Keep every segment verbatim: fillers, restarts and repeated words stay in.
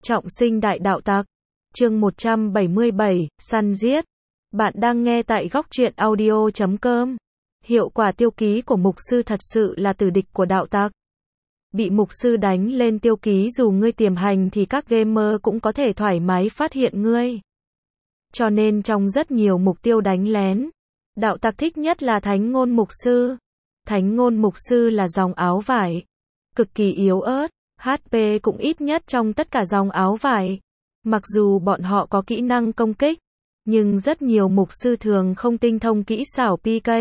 Trọng sinh đại đạo tặc. Chương một trăm bảy mươi bảy, săn giết. Bạn đang nghe tại góc truyện audio chấm com. Hiệu quả tiêu ký của mục sư thật sự là tử địch của đạo tặc. Bị mục sư đánh lên tiêu ký dù ngươi tiềm hành thì các gamer cũng có thể thoải mái phát hiện ngươi. Cho nên trong rất nhiều mục tiêu đánh lén, đạo tặc thích nhất là Thánh Ngôn Mục Sư. Thánh Ngôn Mục Sư là dòng áo vải cực kỳ yếu ớt, hát pê cũng ít nhất trong tất cả dòng áo vải. Mặc dù bọn họ có kỹ năng công kích, nhưng rất nhiều mục sư thường không tinh thông kỹ xảo pê ca.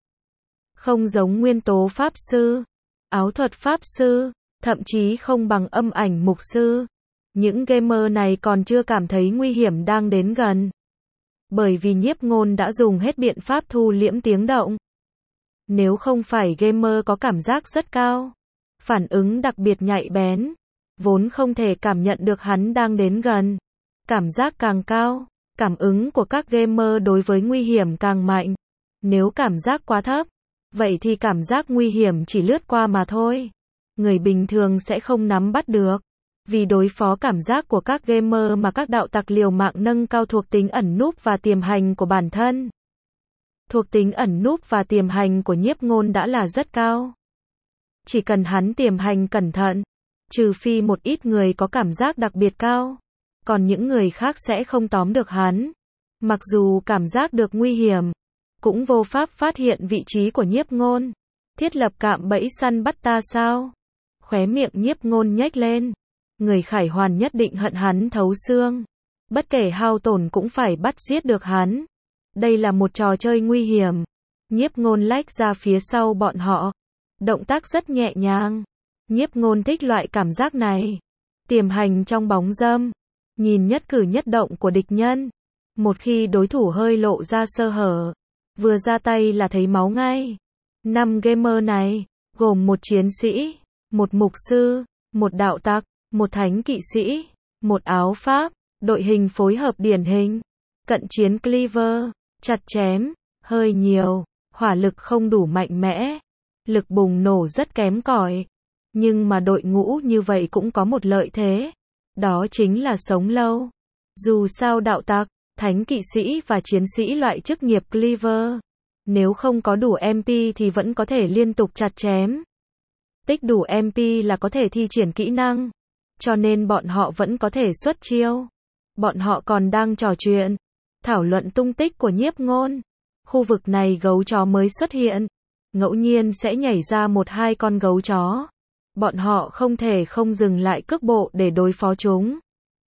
Không giống nguyên tố pháp sư, áo thuật pháp sư, thậm chí không bằng âm ảnh mục sư. Những gamer này còn chưa cảm thấy nguy hiểm đang đến gần. Bởi vì nhiếp ngôn đã dùng hết biện pháp thu liễm tiếng động. Nếu không phải gamer có cảm giác rất cao, phản ứng đặc biệt nhạy bén, vốn không thể cảm nhận được hắn đang đến gần. Cảm giác càng cao, cảm ứng của các gamer đối với nguy hiểm càng mạnh. Nếu cảm giác quá thấp, vậy thì cảm giác nguy hiểm chỉ lướt qua mà thôi. Người bình thường sẽ không nắm bắt được. Vì đối phó cảm giác của các gamer mà các đạo tặc liều mạng nâng cao thuộc tính ẩn núp và tiềm hành của bản thân. Thuộc tính ẩn núp và tiềm hành của nhiếp ngôn đã là rất cao. Chỉ cần hắn tiềm hành cẩn thận, trừ phi một ít người có cảm giác đặc biệt cao, còn những người khác sẽ không tóm được hắn. Mặc dù cảm giác được nguy hiểm, cũng vô pháp phát hiện vị trí của nhiếp ngôn. Thiết lập cạm bẫy săn bắt ta sao? Khóe miệng nhiếp ngôn nhếch lên. Người khải hoàn nhất định hận hắn thấu xương. Bất kể hao tổn cũng phải bắt giết được hắn. Đây là một trò chơi nguy hiểm. Nhiếp ngôn lách ra phía sau bọn họ. Động tác rất nhẹ nhàng. Nhiếp ngôn thích loại cảm giác này. Tiềm hành trong bóng râm. Nhìn nhất cử nhất động của địch nhân. Một khi đối thủ hơi lộ ra sơ hở, vừa ra tay là thấy máu ngay. Năm gamer này, gồm một chiến sĩ, một mục sư, một đạo tặc, một thánh kỵ sĩ, một áo pháp, đội hình phối hợp điển hình. Cận chiến cleaver, chặt chém, hơi nhiều, hỏa lực không đủ mạnh mẽ, lực bùng nổ rất kém cỏi. Nhưng mà đội ngũ như vậy cũng có một lợi thế, đó chính là sống lâu. Dù sao đạo tặc, thánh kỵ sĩ và chiến sĩ loại chức nghiệp cleaver, nếu không có đủ em pê thì vẫn có thể liên tục chặt chém. Tích đủ em pê là có thể thi triển kỹ năng, cho nên bọn họ vẫn có thể xuất chiêu. Bọn họ còn đang trò chuyện, thảo luận tung tích của nhiếp ngôn. Khu vực này gấu chó mới xuất hiện, ngẫu nhiên sẽ nhảy ra một hai con gấu chó. Bọn họ không thể không dừng lại cước bộ để đối phó chúng.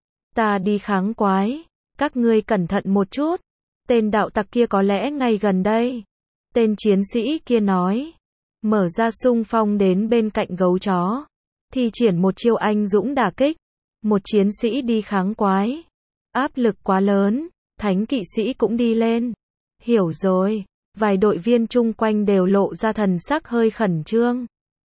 Ta đi kháng quái, các ngươi cẩn thận một chút. Tên đạo tặc kia có lẽ ngay gần đây. Tên chiến sĩ kia nói. Mở ra xung phong đến bên cạnh gấu chó. Thi triển một chiêu anh dũng đả kích. Một chiến sĩ đi kháng quái. Áp lực quá lớn, thánh kỵ sĩ cũng đi lên. Hiểu rồi, vài đội viên chung quanh đều lộ ra thần sắc hơi khẩn trương.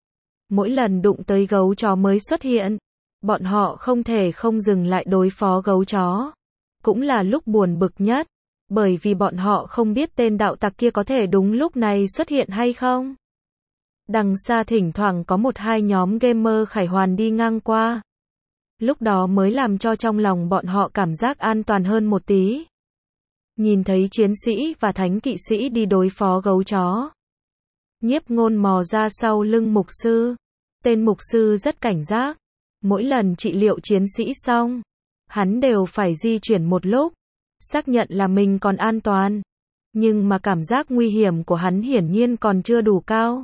Mỗi lần đụng tới gấu chó mới xuất hiện, bọn họ không thể không dừng lại đối phó gấu chó. Cũng là lúc buồn bực nhất, bởi vì bọn họ không biết tên đạo tặc kia có thể đúng lúc này xuất hiện hay không. Đằng xa thỉnh thoảng có một hai nhóm gamer khải hoàn đi ngang qua. Lúc đó mới làm cho trong lòng bọn họ cảm giác an toàn hơn một tí. Nhìn thấy chiến sĩ và thánh kỵ sĩ đi đối phó gấu chó. Nhiếp ngôn mò ra sau lưng mục sư. Tên mục sư rất cảnh giác. Mỗi lần trị liệu chiến sĩ xong, hắn đều phải di chuyển một lúc, xác nhận là mình còn an toàn. Nhưng mà cảm giác nguy hiểm của hắn hiển nhiên còn chưa đủ cao.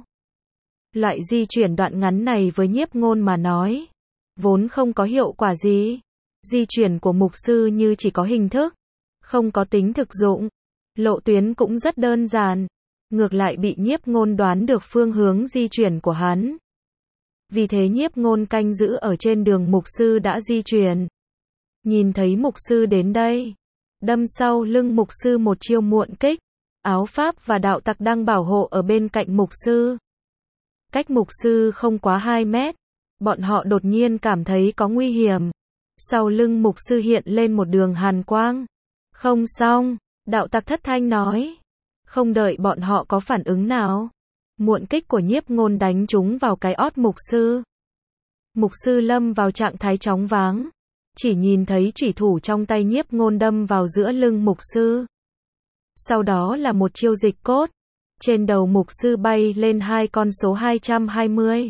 Loại di chuyển đoạn ngắn này với nhiếp ngôn mà nói, vốn không có hiệu quả gì. Di chuyển của mục sư như chỉ có hình thức, không có tính thực dụng. Lộ tuyến cũng rất đơn giản. Ngược lại bị nhiếp ngôn đoán được phương hướng di chuyển của hắn. Vì thế nhiếp ngôn canh giữ ở trên đường mục sư đã di chuyển. Nhìn thấy mục sư đến đây, đâm sau lưng mục sư một chiêu muộn kích. Áo pháp và đạo tặc đang bảo hộ ở bên cạnh mục sư. Cách mục sư không quá hai mét, bọn họ đột nhiên cảm thấy có nguy hiểm. Sau lưng mục sư hiện lên một đường hàn quang. Không xong, đạo tặc thất thanh nói. Không đợi bọn họ có phản ứng nào, muộn kích của nhiếp ngôn đánh trúng vào cái ót mục sư. Mục sư lâm vào trạng thái chóng váng. chỉ nhìn thấy chủy thủ trong tay Nhiếp Ngôn đâm vào giữa lưng mục sư. Sau đó là một chiêu dịch cốt. Trên đầu mục sư bay lên hai con số hai trăm hai mươi.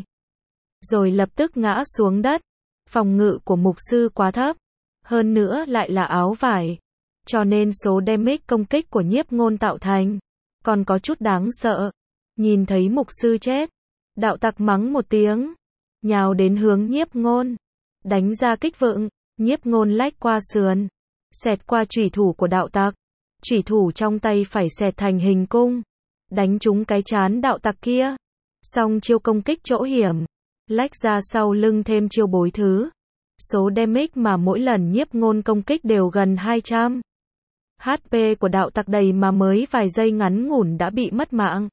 Rồi lập tức ngã xuống đất. Phòng ngự của mục sư quá thấp. Hơn nữa lại là áo vải. Cho nên số damage công kích của Nhiếp Ngôn tạo thành còn có chút đáng sợ. Nhìn thấy mục sư chết, đạo tặc mắng một tiếng, nhào đến hướng Nhiếp Ngôn, đánh ra kích vựng. Nhiếp Ngôn lách qua sườn, xẹt qua chủy thủ của đạo tặc. Chủy thủ trong tay phải xẹt thành hình cung, đánh trúng cái trán đạo tặc kia. Xong chiêu công kích chỗ hiểm, lách ra sau lưng thêm chiêu bối thứ. Số damage mà mỗi lần Nhiếp Ngôn công kích đều gần hai trăm. hát pê của đạo tặc đầy mà mới vài giây ngắn ngủn đã bị mất mạng.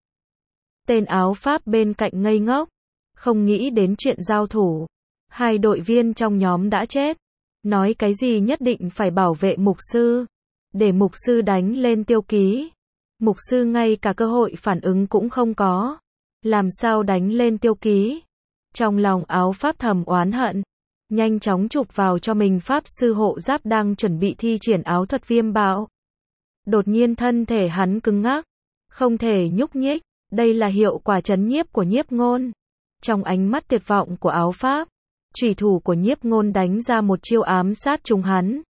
Tên áo Pháp bên cạnh ngây ngốc, không nghĩ đến chuyện giao thủ. Hai đội viên trong nhóm đã chết. Nói cái gì nhất định phải bảo vệ mục sư, để mục sư đánh lên tiêu ký. Mục sư ngay cả cơ hội phản ứng cũng không có. Làm sao đánh lên tiêu ký? Trong lòng áo Pháp thầm oán hận, nhanh chóng chụp vào cho mình Pháp sư hộ giáp đang chuẩn bị thi triển áo thuật viêm bạo. Đột nhiên thân thể hắn cứng ngắc, không thể nhúc nhích. Đây là hiệu quả trấn nhiếp của Nhiếp Ngôn. Trong ánh mắt tuyệt vọng của áo Pháp, chủy thủ của Nhiếp Ngôn đánh ra một chiêu ám sát trúng hắn.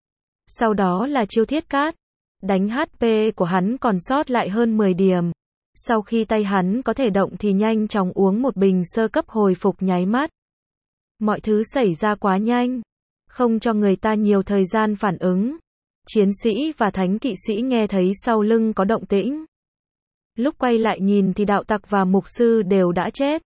Sau đó là chiêu thiết cát, đánh hát pê của hắn còn sót lại hơn mười điểm. Sau khi tay hắn có thể động thì nhanh chóng uống một bình sơ cấp hồi phục nháy mắt. Mọi thứ xảy ra quá nhanh, không cho người ta nhiều thời gian phản ứng. Chiến sĩ và thánh kỵ sĩ nghe thấy sau lưng có động tĩnh. Lúc quay lại nhìn thì đạo tặc và mục sư đều đã chết.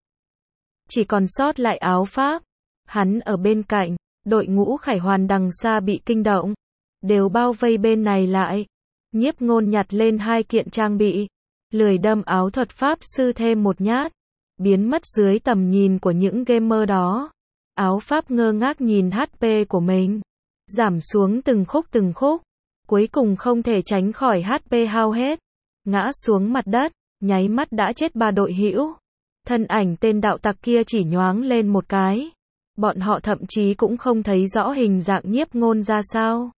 Chỉ còn sót lại áo Pháp. Hắn ở bên cạnh, đội ngũ Khải Hoàn đằng xa bị kinh động. Đều bao vây bên này lại. Nhiếp Ngôn nhặt lên hai kiện trang bị. Lười đâm áo thuật Pháp sư thêm một nhát. Biến mất dưới tầm nhìn của những gamer đó. Áo Pháp ngơ ngác nhìn hát pê của mình. Giảm xuống từng khúc từng khúc. Cuối cùng không thể tránh khỏi hát pê hao hết. Ngã xuống mặt đất, nháy mắt đã chết ba đội hữu. Thân ảnh tên đạo tặc kia chỉ nhoáng lên một cái. Bọn họ thậm chí cũng không thấy rõ hình dạng Nhiếp Ngôn ra sao.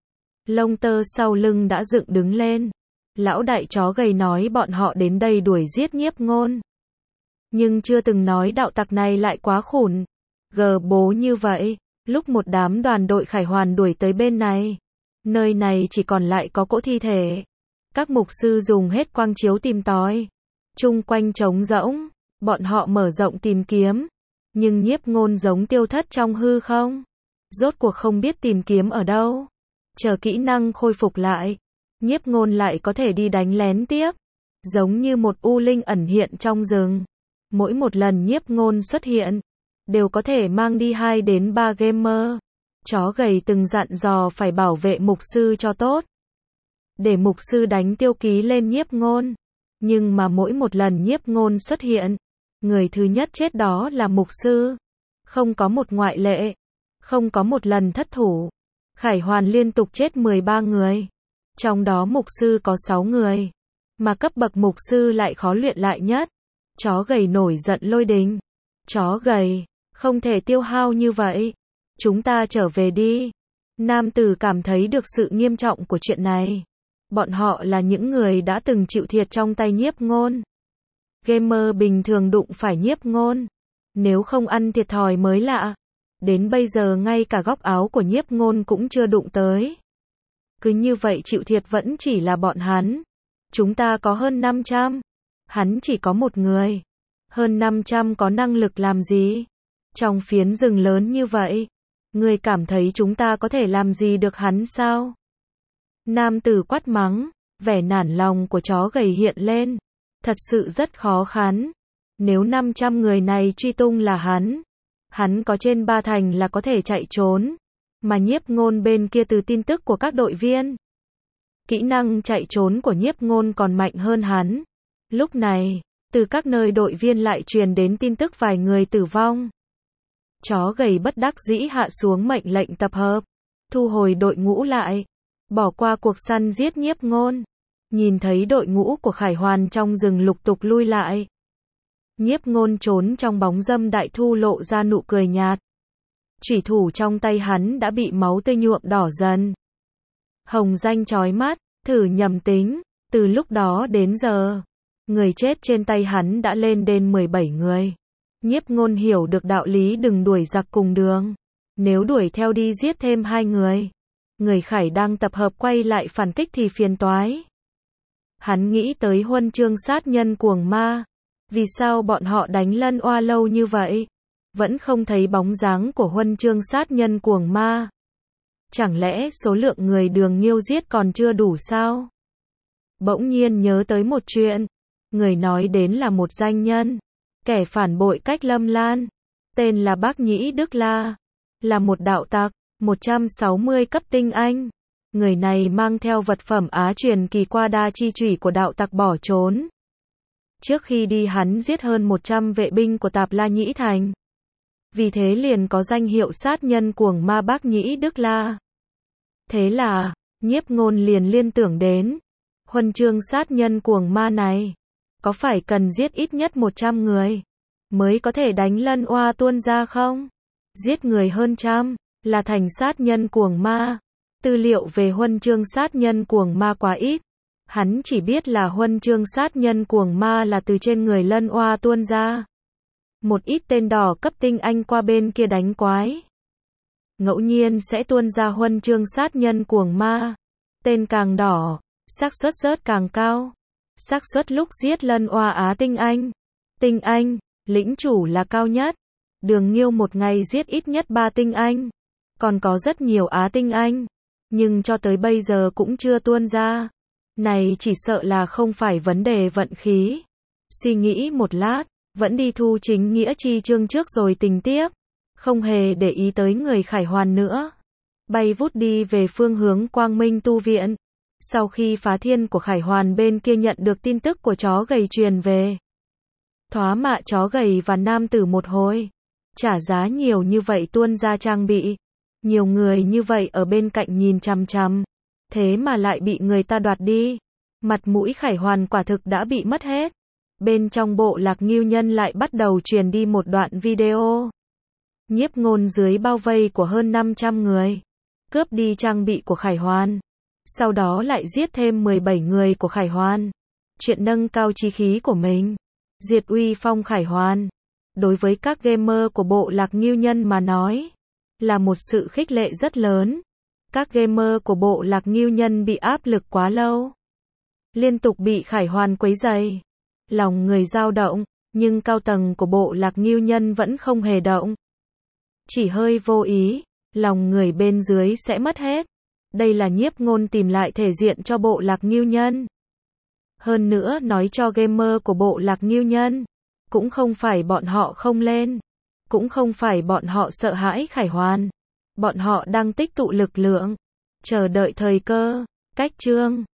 Lông tơ sau lưng đã dựng đứng lên. Lão đại chó gầy nói bọn họ đến đây đuổi giết Nhiếp Ngôn. Nhưng chưa từng nói đạo tặc này lại quá khủng. Gờ bố như vậy. Lúc một đám đoàn đội Khải Hoàn đuổi tới bên này, nơi này chỉ còn lại có cỗ thi thể. Các mục sư dùng hết quang chiếu tìm tòi. Chung quanh trống rỗng, bọn họ mở rộng tìm kiếm. Nhưng Nhiếp Ngôn giống tiêu thất trong hư không. Rốt cuộc không biết tìm kiếm ở đâu. Chờ kỹ năng khôi phục lại, Nhiếp Ngôn lại có thể đi đánh lén tiếp. Giống như một u linh ẩn hiện trong rừng. Mỗi một lần Nhiếp Ngôn xuất hiện, đều có thể mang đi hai đến ba gamer. Chó gầy từng dặn dò phải bảo vệ mục sư cho tốt. Để mục sư đánh tiêu ký lên Nhiếp Ngôn. Nhưng mà mỗi một lần Nhiếp Ngôn xuất hiện, người thứ nhất chết đó là mục sư. Không có một ngoại lệ. Không có một lần thất thủ. Khải Hoàn liên tục chết mười ba người. Trong đó mục sư có sáu người. Mà cấp bậc mục sư lại khó luyện lại nhất. Chó gầy nổi giận lôi đình. Chó gầy, không thể tiêu hao như vậy. Chúng ta trở về đi. Nam tử cảm thấy được sự nghiêm trọng của chuyện này. Bọn họ là những người đã từng chịu thiệt trong tay Nhiếp Ngôn. Gamer bình thường đụng phải Nhiếp Ngôn. Nếu không ăn thiệt thòi mới lạ. Đến bây giờ ngay cả góc áo của Nhiếp Ngôn cũng chưa đụng tới. Cứ như vậy chịu thiệt vẫn chỉ là bọn hắn. Chúng ta có hơn năm trăm. Hắn chỉ có một người. Hơn năm trăm có năng lực làm gì? Trong phiến rừng lớn như vậy. Người cảm thấy chúng ta có thể làm gì được hắn sao? Nam tử quát mắng. Vẻ nản lòng của chó gầy hiện lên. Thật sự rất khó khăn. Nếu năm trăm người này truy tung là hắn. Hắn có trên ba thành là có thể chạy trốn. Mà Nhiếp Ngôn bên kia từ tin tức của các đội viên. Kỹ năng chạy trốn của Nhiếp Ngôn còn mạnh hơn hắn. Lúc này, từ các nơi đội viên lại truyền đến tin tức vài người tử vong. Chó gầy bất đắc dĩ hạ xuống mệnh lệnh tập hợp. Thu hồi đội ngũ lại. Bỏ qua cuộc săn giết Nhiếp Ngôn. Nhìn thấy đội ngũ của Khải Hoàn trong rừng lục tục lui lại. Nhiếp Ngôn trốn trong bóng râm đại thu lộ ra nụ cười nhạt. Chủy thủ trong tay hắn đã bị máu tươi nhuộm đỏ dần. Hồng danh chói mắt, thử nhầm tính, từ lúc đó đến giờ, người chết trên tay hắn đã lên đến mười bảy người. Nhiếp Ngôn hiểu được đạo lý đừng đuổi giặc cùng đường. Nếu đuổi theo đi giết thêm hai người, người Khải đang tập hợp quay lại phản kích thì phiền toái. Hắn nghĩ tới huân chương sát nhân cuồng ma. Vì sao bọn họ đánh Lân Oa lâu như vậy? Vẫn không thấy bóng dáng của huân chương sát nhân cuồng ma. Chẳng lẽ số lượng người Đường Nghiêu giết còn chưa đủ sao? Bỗng nhiên nhớ tới một chuyện. Người nói đến là một danh nhân. Kẻ phản bội cách Lâm Lan. Tên là Bác Nhĩ Đức La. Là một đạo tặc, một trăm sáu mươi cấp tinh anh. Người này mang theo vật phẩm Á truyền kỳ qua đa chi chủy của đạo tặc bỏ trốn. Trước khi đi hắn giết hơn một trăm vệ binh của Tạp La Nhĩ Thành. Vì thế liền có danh hiệu sát nhân cuồng ma Bác Nhĩ Đức La. Thế là, Nhiếp Ngôn liền liên tưởng đến huân chương sát nhân cuồng ma này. Có phải cần giết ít nhất một trăm người mới có thể đánh Lân Oa tuôn ra không? Giết người hơn trăm là thành sát nhân cuồng ma. Tư liệu về huân chương sát nhân cuồng ma quá ít. Hắn chỉ biết là huân chương sát nhân cuồng ma là từ trên người Lân Oa tuôn ra. Một ít tên đỏ cấp tinh anh qua bên kia đánh quái. Ngẫu nhiên sẽ tuôn ra huân chương sát nhân cuồng ma. Tên càng đỏ, xác suất rớt càng cao. Xác suất lúc giết Lân Oa Á tinh anh. Tinh anh, lĩnh chủ là cao nhất. Đường Nghiêu một ngày giết ít nhất ba tinh anh. Còn có rất nhiều Á tinh anh. Nhưng cho tới bây giờ cũng chưa tuôn ra. Này chỉ sợ là không phải vấn đề vận khí. Suy nghĩ một lát, vẫn đi thu chính nghĩa chi chương trước rồi tính tiếp. Không hề để ý tới người Khải Hoàn nữa. Bay vút đi về phương hướng Quang Minh tu viện. Sau khi phá thiên của Khải Hoàn bên kia nhận được tin tức của chó gầy truyền về. Thoá mạ chó gầy và nam tử một hồi. Trả giá nhiều như vậy tuôn ra trang bị. Nhiều người như vậy ở bên cạnh nhìn chằm chằm. Thế mà lại bị người ta đoạt đi. Mặt mũi Khải Hoàn quả thực đã bị mất hết. Bên trong bộ lạc Ngưu Nhân lại bắt đầu truyền đi một đoạn video. Nhiếp Ngôn dưới bao vây của hơn năm trăm người. Cướp đi trang bị của Khải Hoàn. Sau đó lại giết thêm mười bảy người của Khải Hoàn. Chuyện nâng cao chí khí của mình. Diệt uy phong Khải Hoàn. Đối với các gamer của bộ lạc Ngưu Nhân mà nói. Là một sự khích lệ rất lớn. Các gamer của bộ lạc Ngưu Nhân bị áp lực quá lâu. Liên tục bị Khải Hoàn quấy rầy. Lòng người dao động. Nhưng cao tầng của bộ lạc Ngưu Nhân vẫn không hề động. Chỉ hơi vô ý. Lòng người bên dưới sẽ mất hết. Đây là Nhiếp Ngôn tìm lại thể diện cho bộ lạc Ngưu Nhân. Hơn nữa nói cho gamer của bộ lạc Ngưu Nhân. Cũng không phải bọn họ không lên. Cũng không phải bọn họ sợ hãi Khải Hoàn. Bọn họ đang tích tụ lực lượng. Chờ đợi thời cơ. Cách chương